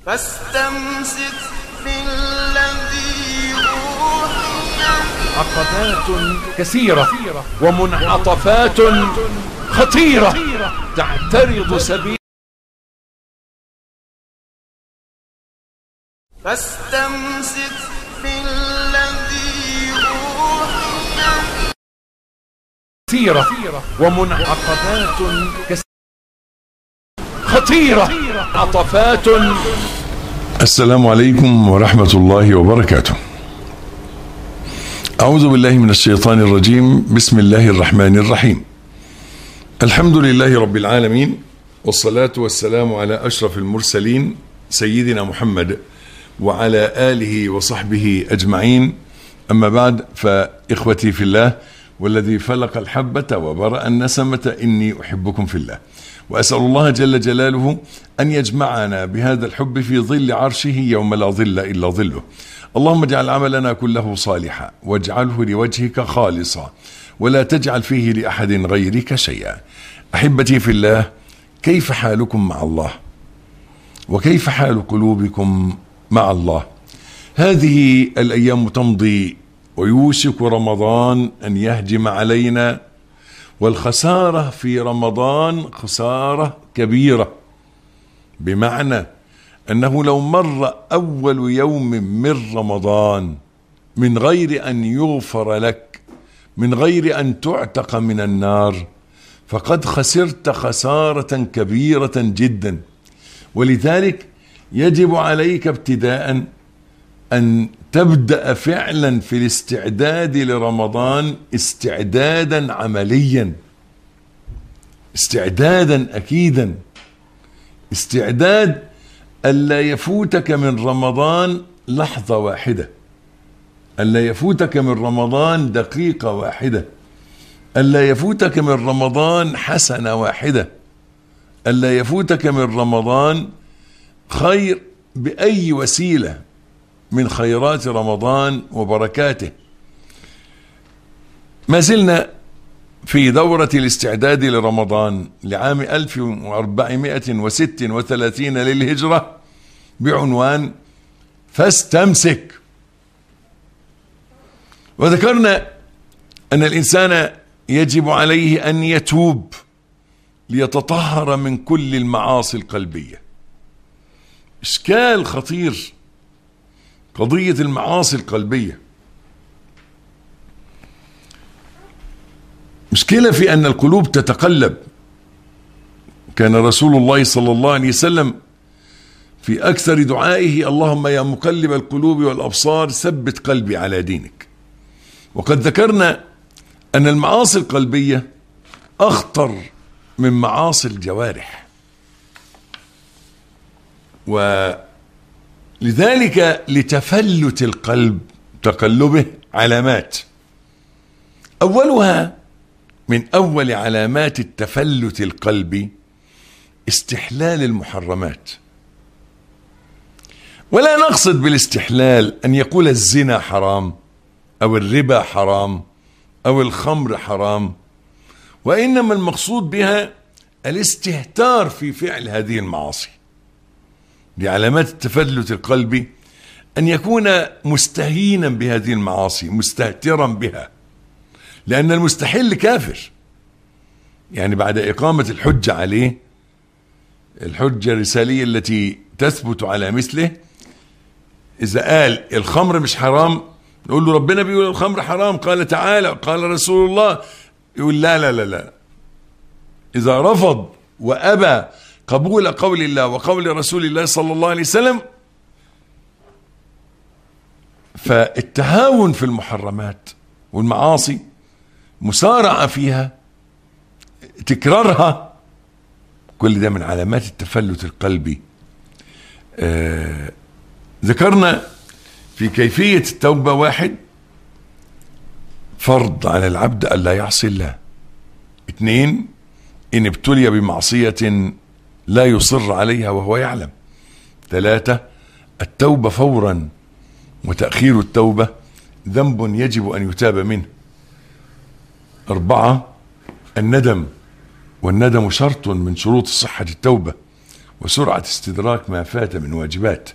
فاستمسك بالذي أوحي. عقبات كثيرة ومنعطفات خطيرة تعترض سبيل. فاستمسك بالذي أوحي. كثيرة ومنعطفات خطيرة عطفات. السلام عليكم ورحمة الله وبركاته. أعوذ بالله من الشيطان الرجيم. بسم الله الرحمن الرحيم. الحمد لله رب العالمين، والصلاة والسلام على أشرف المرسلين سيدنا محمد وعلى آله وصحبه أجمعين. أما بعد، فإخوتي في الله والذي فلق الحبة وبرأ النسمة إني أحبكم في الله، وأسأل الله جل جلاله أن يجمعنا بهذا الحب في ظل عرشه يوم لا ظل إلا ظله. اللهم اجعل عملنا كله صالحا واجعله لوجهك خالصا ولا تجعل فيه لأحد غيرك شيئا. أحبتي في الله، كيف حالكم مع الله؟ وكيف حال قلوبكم مع الله؟ هذه الأيام تمضي ويوشك رمضان أن يهجم علينا، والخسارة في رمضان خسارة كبيرة، بمعنى أنه لو مر أول يوم من رمضان من غير أن يغفر لك، من غير أن تعتق من النار، فقد خسرت خسارة كبيرة جدا. ولذلك يجب عليك ابتداء أن تبدأ فعلا في الاستعداد لرمضان استعدادا عمليا، استعدادا أكيدا، استعداد ألا يفوتك من رمضان لحظة واحدة، ألا يفوتك من رمضان دقيقة واحدة، ألا يفوتك من رمضان حسنة واحدة، ألا يفوتك من رمضان خير بأي وسيلة من خيرات رمضان وبركاته. ما زلنا في دورة الاستعداد لرمضان لعام 1436 للهجرة بعنوان فاستمسك. وذكرنا أن الإنسان يجب عليه أن يتوب ليتطهر من كل المعاصي القلبية. إشكال خطير قضية المعاصي القلبية، مشكلة في أن القلوب تتقلب. كان رسول الله صلى الله عليه وسلم في أكثر دعائه: اللهم يا مقلب القلوب والأبصار ثبت قلبي على دينك. وقد ذكرنا أن المعاصي القلبية أخطر من معاصي الجوارح، ولذلك لتفلت القلب تقلبه علامات. أولها، من أول علامات التفلت القلبي، استحلال المحرمات. ولا نقصد بالاستحلال أن يقول الزنا حرام أو الربا حرام أو الخمر حرام، وإنما المقصود بها الاستهتار في فعل هذه المعاصي. لعلامات التفلت القلبي أن يكون مستهينا بهذه المعاصي، مستهترا بها، لأن المستحل كافر. يعني بعد إقامة الحجة عليه، الحجة الرسالية التي تثبت على مثله، إذا قال الخمر مش حرام نقول له ربنا بيقول الخمر حرام، قال تعالى، قال رسول الله، يقول لا لا لا لا. إذا رفض وأبى قبول قول الله وقول رسول الله صلى الله عليه وسلم، فالتهاون في المحرمات والمعاصي، مسارعة فيها، تكرارها، كل ده من علامات التفلت القلبي. ذكرنا في كيفية التوبة: واحد، فرض على العبد ألا يعصي الله. اثنين، إن ابتلي بمعصية لا يصر عليها وهو يعلم. ثلاثة، التوبة فورا، وتأخير التوبة ذنب يجب أن يتاب منه. أربعة، الندم، والندم شرط من شروط صحة التوبة. وسرعة استدراك ما فات من واجبات.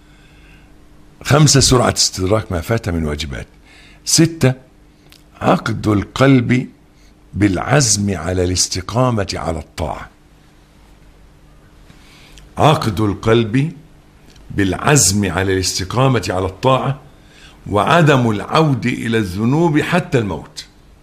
5 سرعة استدراك ما فات من واجبات. 6 عقد القلب بالعزم على الاستقامة على الطاعة. عقد القلب بالعزم على الاستقامة على الطاعة وعدم العود إلى الذنوب حتى الموت.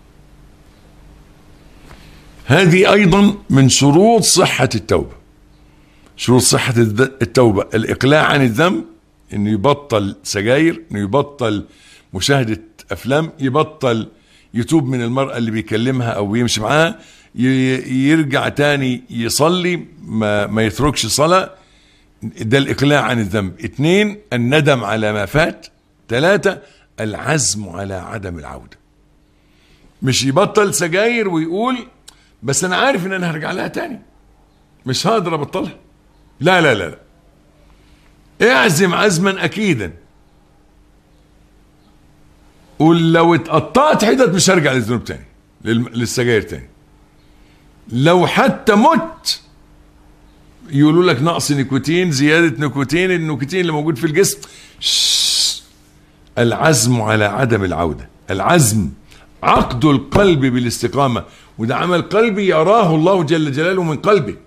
هذه أيضا من شروط صحة التوبة. شروط صحة التوبة الإقلاع عن الذنب، إنه يبطل سجاير، إنه يبطل مشاهدة أفلام، يبطل يتوب من المرأة اللي بيكلمها أو يمشي معاها، يرجع تاني يصلي، ما يتركش صلاة. ده الإقلاع عن الذنب. 2 الندم على ما فات. 3 العزم على عدم العودة. مش يبطل سجاير ويقول بس أنا عارف إن أنا هرجع لها تاني، مش هقدر أبطلها. لا لا لا لا، اعزم عزما أكيدا، قول لو اتقطعت حتت مش هرجع للذنوب تاني، للسجاير تاني. لو حتى مت يقولوا لك نقص نيكوتين، زيادة نيكوتين، النيكوتين اللي موجود في الجسم. العزم على عدم العودة. العزم عقد القلب بالاستقامة، وده عمل قلبي يراه الله جل جلاله من قلبك.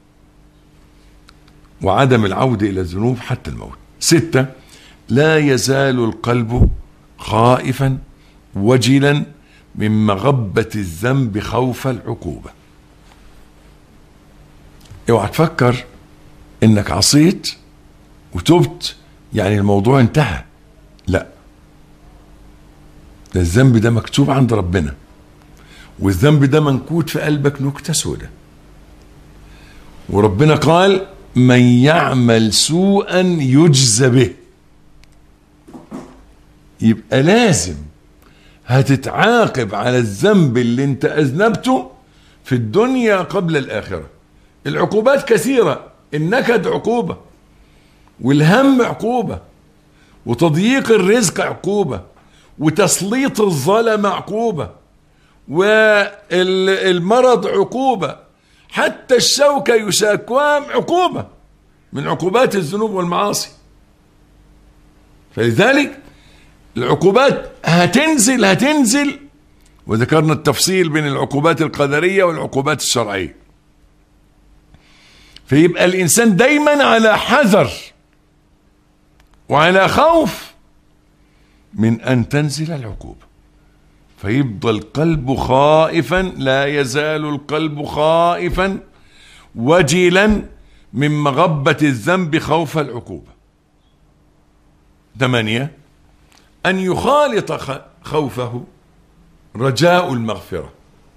وعدم العودة إلى الذنوب حتى الموت. 6 لا يزال القلب خائفا وجلا من مغبة الذنب خوف العقوبة. اوعى تفكر انك عصيت وتبت يعني الموضوع انتهى. لا، ده الذنب ده مكتوب عند ربنا، والذنب ده منكوت في قلبك نكتة سودة. وربنا قال من يعمل سوءا يجزى به. يبقى لازم هتتعاقب على الذنب اللي انت اذنبته في الدنيا قبل الاخرة. العقوبات كثيرة، النكد عقوبة، والهم عقوبة، وتضييق الرزق عقوبة، وتسليط الظلم عقوبة، والمرض عقوبة، حتى الشوكة يشاكوام عقوبة من عقوبات الذنوب والمعاصي. فلذلك العقوبات هتنزل، وذكرنا التفصيل بين العقوبات القدرية والعقوبات الشرعية. فيبقى الإنسان دايما على حذر وعلى خوف من أن تنزل العقوبة، فيفضل قلبه خائفا، لا يزال القلب خائفا وجلا من مغبة الذنب خوف العقوبة. 8 أن يخالط خوفه رجاء المغفرة.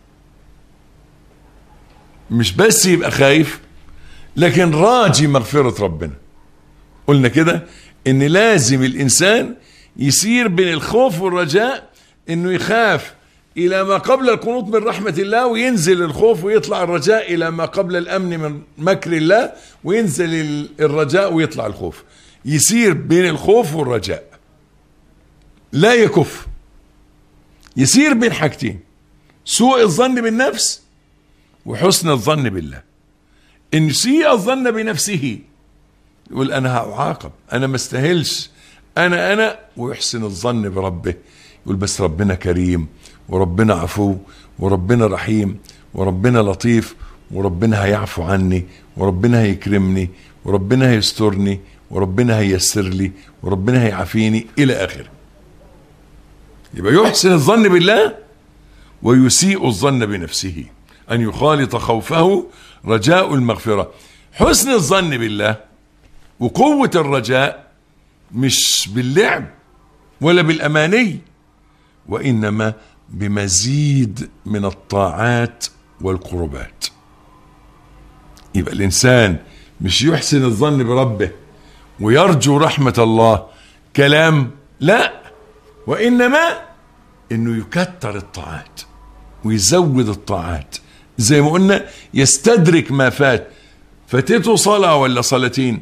مش بس يبقى خايف، لكن راجي مغفرة ربنا. قلنا كده ان لازم الانسان يسير بين الخوف والرجاء، انه يخاف الى ما قبل القنوط من رحمة الله، وينزل الخوف ويطلع الرجاء الى ما قبل الامن من مكر الله، وينزل الرجاء ويطلع الخوف. يسير بين الخوف والرجاء، لا يكف، يسير بين حاجتين: سوء الظن بالنفس وحسن الظن بالله. إن سيء الظن بنفسه يقول أنا هعاقب، أنا ما استاهلش، أنا ويحسن الظن بربه، يقول بس ربنا كريم، وربنا عفو، وربنا رحيم، وربنا لطيف، وربنا هيعفو عني، وربنا هيكرمني، وربنا هيسترني، وربنا هيسر لي، وربنا هيعافيني إلى آخره. يبقى يحسن الظن بالله ويسيء الظن بنفسه. أن يخالط خوفه رجاء المغفرة. حسن الظن بالله وقوة الرجاء مش باللعب ولا بالأماني، وإنما بمزيد من الطاعات والقربات. يبقى الإنسان مش يحسن الظن بربه ويرجو رحمة الله كلام، لا، وإنما إنه يكتر الطاعات ويزود الطاعات. زي ما قلنا يستدرك ما فات. فاتته صلاة ولا صلاتين،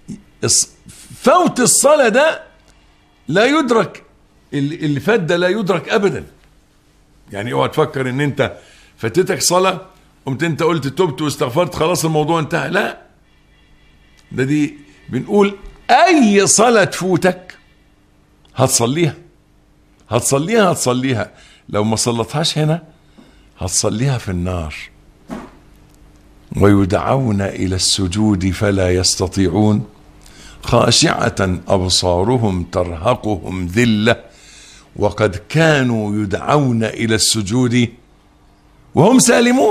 فوت الصلاة ده لا يدرك، اللي فات ده لا يدرك أبدا. يعني اوعى تفكر ان انت فاتتك صلاة قمت انت قلت تبت واستغفرت خلاص الموضوع انتهى. لا، دي بنقول اي صلاة تفوتك هتصليها لو ما صلتهاش هنا هتصليها في النار. ويدعون الى السجود فلا يستطيعون خاشعة ابصارهم ترهقهم ذلة وقد كانوا يدعون الى السجود وهم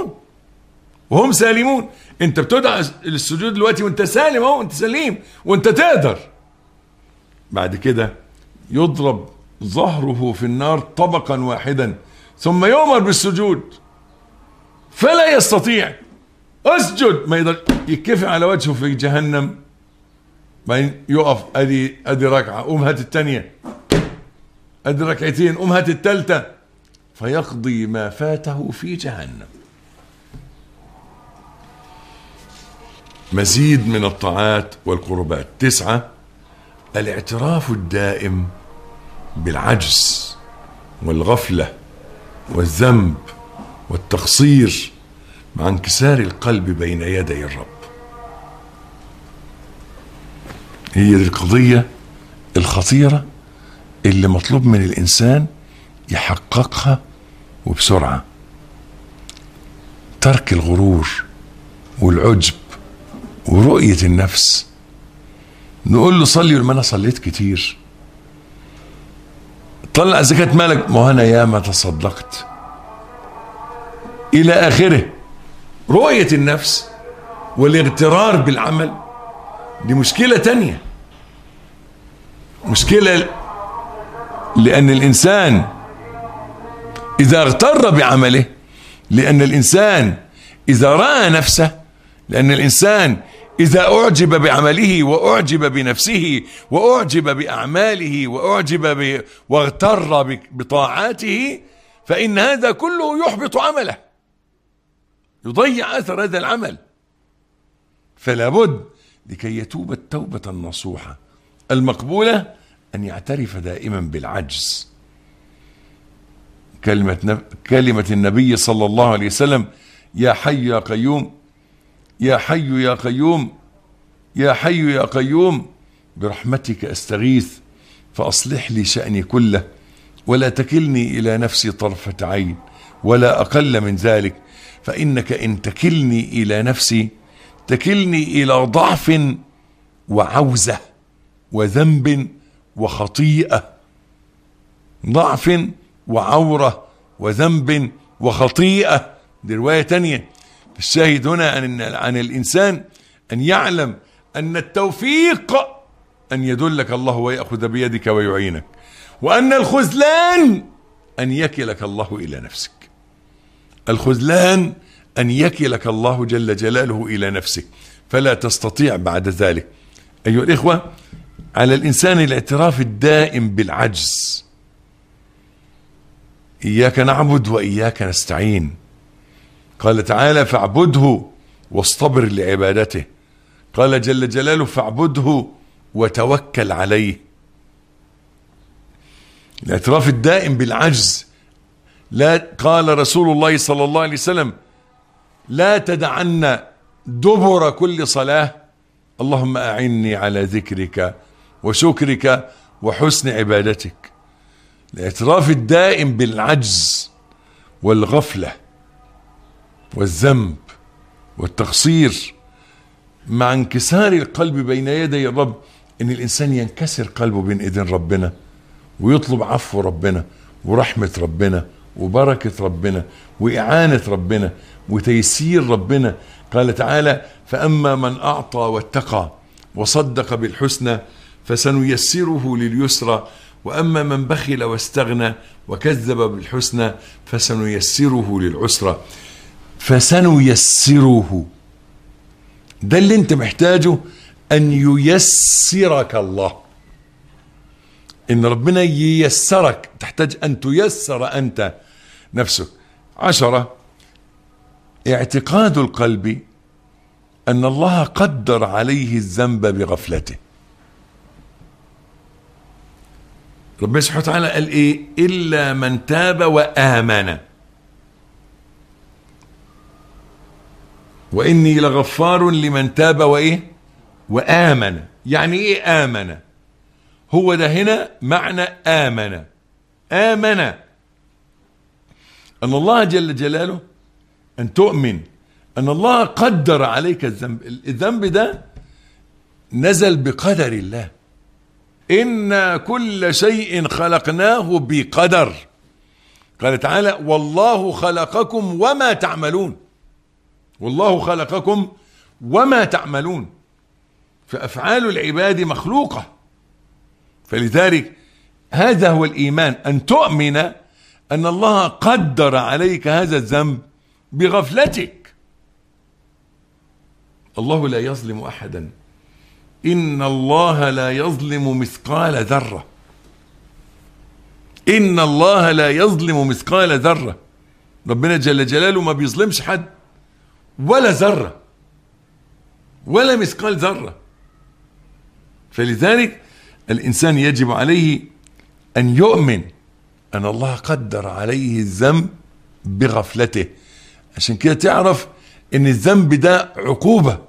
سالمون. انت بتدعى للسجود دلوقتي وانت سالم اهو، انت سليم وانت تقدر. بعد كده يضرب ظهره في النار طبقا واحدا ثم يؤمر بالسجود فلا يستطيع. اسجد، ما يقدر، يكفي على وجهه في جهنم. بعدين يقف، ادي ركعه، قوم هات الثانيه، ادي ركعتين، قوم هات الثالثه، فيقضي ما فاته في جهنم. مزيد من الطاعات والقربات. 9 الاعتراف الدائم بالعجز والغفلة والذنب والتقصير مع انكسار القلب بين يدي الرب. هي دي القضية الخطيرة اللي مطلوب من الإنسان يحققها وبسرعة. ترك الغرور والعجب ورؤية النفس. نقول له صلي، ما انا صليت كتير. طلع زكاة مالك، ما انا ياما تصدقت، الى اخره. رؤية النفس والاغترار بالعمل دي مشكلة تانية، مشكلة لأن الإنسان إذا اغتر بعمله، لأن الإنسان إذا رأى نفسه، لأن الإنسان إذا أعجب بعمله وأعجب بنفسه وأعجب بأعماله واغتر بطاعاته، فإن هذا كله يحبط عمله، يضيع أثر هذا العمل. فلا بد لكي يتوب التوبة النصوحة المقبولة أن يعترف دائما بالعجز. كلمة النبي صلى الله عليه وسلم: يا حي يا قيوم، يا حي يا قيوم، يا حي يا قيوم، برحمتك أستغيث فأصلح لي شأني كله ولا تكلني إلى نفسي طرفة عين ولا أقل من ذلك، فإنك إن تكلني إلى نفسي تكلني إلى ضعف وعوزة وذنب وخطيئة. ضعف وعورة وذنب وخطيئة. دي رواية تانية. الشاهد هنا عن الإنسان أن يعلم أن التوفيق أن يدلك الله ويأخذ بيدك ويعينك، وأن الخذلان أن يكلك الله إلى نفسك. الخذلان أن يكلك الله جل جلاله إلى نفسك، فلا تستطيع بعد ذلك. أيها الإخوة، على الإنسان الاعتراف الدائم بالعجز. إياك نعبد وإياك نستعين. قال تعالى: فاعبده واصطبر لعبادته. قال جل جلاله: فاعبده وتوكل عليه. الاعتراف الدائم بالعجز. لا، قال رسول الله صلى الله عليه وسلم: لا تدعن دبر كل صلاة اللهم أعني على ذكرك وشكرك وحسن عبادتك. الاعتراف الدائم بالعجز والغفلة والذنب والتقصير مع انكسار القلب بين يدي الرب. ان الانسان ينكسر قلبه بين ايدين ربنا ويطلب عفو ربنا ورحمة ربنا وبركة ربنا وإعانة ربنا وتيسير ربنا. قال تعالى: فأما من أعطى واتقى وصدق بالحسنى فسنيسره لليسرى، وأما من بخل واستغنى وكذب بالحسنى فسنيسره للعسرى. فسنيسره، ده اللي انت محتاجه، أن ييسرك الله. إن ربنا ييسرك، تحتاج أن تيسر أنت نفسك. 10 اعتقاد القلب أن الله قدر عليه الذنب بغفلته. ربنا سبحانه وتعالى قال إيه؟ إلا من تاب وآمن وإني لغفار لمن تاب وإيه وآمن. يعني ايه آمن؟ هو ده هنا معنى آمن. آمن أن الله جل جلاله، أن تؤمن أن الله قدر عليك الذنب. الذنب ده نزل بقدر الله. إن كل شيء خلقناه بقدر. قال تعالى: والله خلقكم وما تعملون. والله خلقكم وما تعملون. فأفعال العباد مخلوقة. فلذلك هذا هو الإيمان، أن تؤمن أن الله قدر عليك هذا الذنب بغفلتك. الله لا يظلم أحدا. إن الله لا يظلم مثقال ذرة. إن الله لا يظلم مثقال ذرة. ربنا جل جلاله ما بيظلمش حد ولا ذرة ولا مثقال ذرة. فلذلك الإنسان يجب عليه أن يؤمن أن الله قدر عليه الذنب بغفلته. عشان كده تعرف أن الذنب ده عقوبة.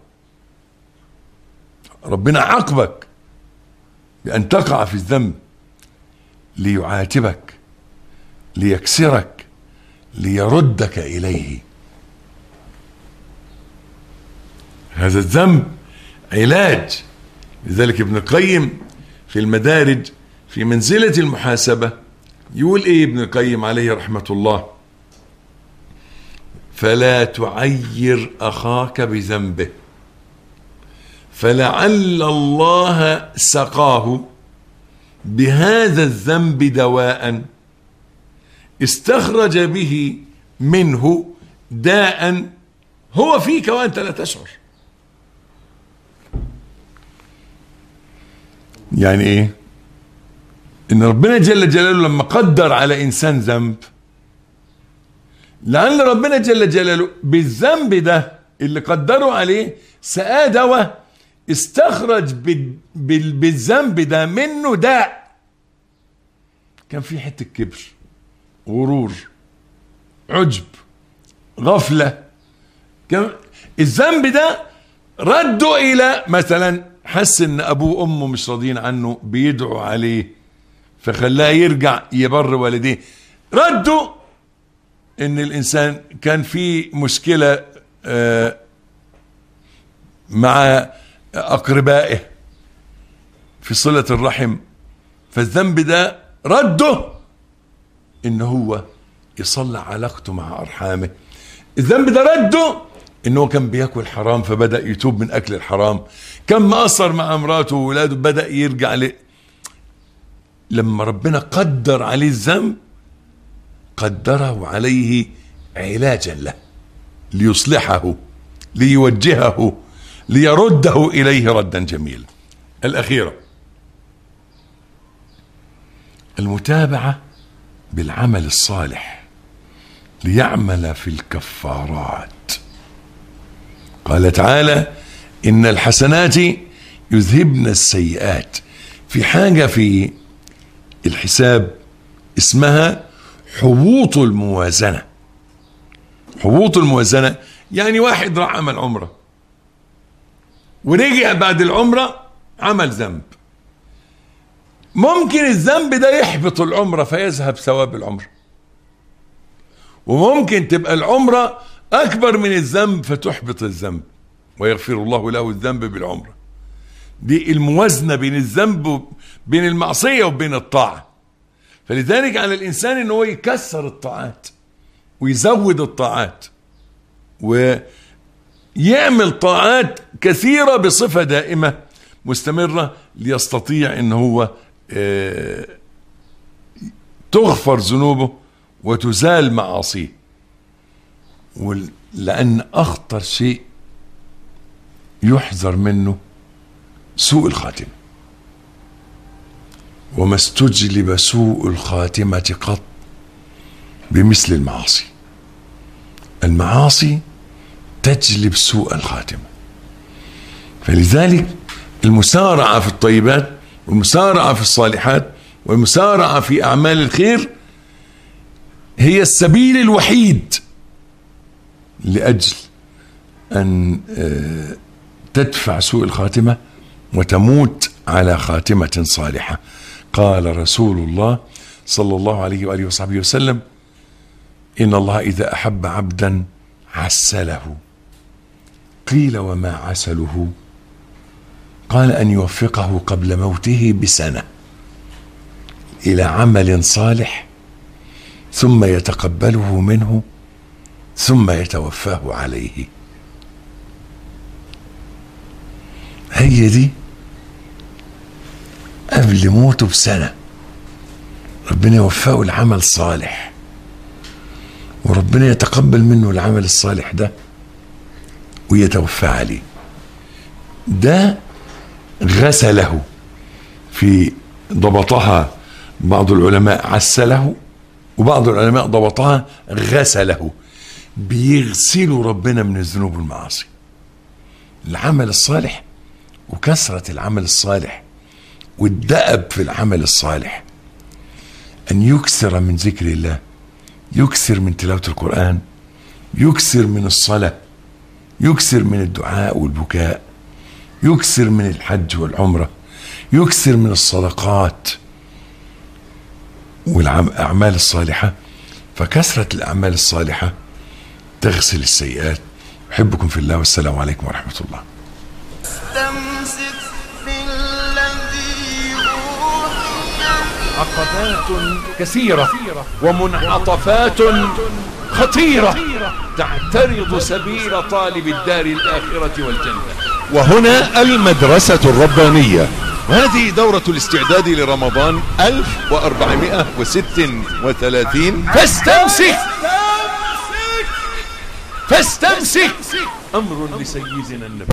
ربنا عاقبك بأن تقع في الذنب ليعاتبك، ليكسرك، ليردك إليه. هذا الذنب علاج. لذلك ابن القيم في المدارج في منزلة المحاسبة يقول ايه ابن القيم عليه رحمة الله: فلا تعير أخاك بذنبه، فلعل الله سقاه بهذا الذنب دواء استخرج به منه داء هو فيك وأنت لا تشعر. يعني ايه؟ ان ربنا جل جلاله لما قدر على انسان ذنب، لعل ربنا جل جلاله بالذنب ده اللي قدره عليه سقاه دواء استخرج بالذنب ده منه داء. كان في حته كبر، غرور، عجب، غفله. كان الذنب ده رده الى مثلا حس ان ابوه وامه مش راضيين عنه بيدعوا عليه فخلاه يرجع يبر والديه. رده ان الانسان كان في مشكله مع اقربائه في صله الرحم، فالذنب ده رده ان هو يصلح علاقته مع ارحامه. الذنب ده رده انه كان بياكل حرام فبدأ يتوب من اكل الحرام، كان مقصر مع امراته وولاده بدأ يرجع لما ربنا قدر عليه الذنب قدره عليه علاجا له، ليصلحه، ليوجهه، ليرده اليه ردا جميلا. الاخيرة المتابعة بالعمل الصالح ليعمل في الكفارات. قال تعالى: إن الحسنات يذهبن السيئات. في حاجة في الحساب اسمها حبوط الموازنة. حبوط الموازنة يعني واحد راح عمل عمرة ورجع بعد العمرة عمل ذنب، ممكن الذنب ده يحبط العمرة فيذهب ثواب العمرة، وممكن تبقى العمرة أكبر من الذنب فتحبط الذنب ويغفر الله له الذنب بالعمرة. دي الموازنة بين الذنب، بين المعصية وبين الطاعة. فلذلك على الإنسان أنه يكسر الطاعات ويزود الطاعات ويعمل طاعات كثيرة بصفة دائمة مستمرة ليستطيع أنه هو تغفر ذنوبه وتزال معاصيه. لأن أخطر شيء يحذر منه سوء الخاتمة، وما استجلب سوء الخاتمة قط بمثل المعاصي. المعاصي تجلب سوء الخاتمة. فلذلك المسارعة في الطيبات والمسارعة في الصالحات والمسارعة في أعمال الخير هي السبيل الوحيد لأجل أن تدفع سوء الخاتمة وتموت على خاتمة صالحة. قال رسول الله صلى الله عليه وآله وصحبه وسلم: إن الله إذا أحب عبدا عسله. قيل: وما عسله؟ قال: أن يوفقه قبل موته بسنة إلى عمل صالح ثم يتقبله منه ثم يتوفاه عليه. هي دي قبل موته بسنة ربنا يوفقه العمل صالح، وربنا يتقبل منه العمل الصالح ده ويتوفى عليه. ده غسله، في ضبطها بعض العلماء عسله، وبعض العلماء ضبطها غسله. بيغسلوا ربنا من الذنوب والمعاصي. العمل الصالح وكثرة العمل الصالح والدأب في العمل الصالح، أن يكثر من ذكر الله، يكثر من تلاوة القرآن، يكثر من الصلاة، يكثر من الدعاء والبكاء، يكثر من الحج والعمرة، يكثر من الصدقات والأعمال الصالحة. فكثرة الأعمال الصالحة تغسل السيئات. أحبكم في الله، والسلام عليكم ورحمة الله. استمسك بالذي أوحي. عقبات كثيرة ومنعطفات خطيرة تعترض سبيل طالب الدار الآخرة والجنة. وهنا المدرسة الربانية، وهذه دورة الاستعداد لرمضان 1436. فاستمسك أمر لسيدنا النبي.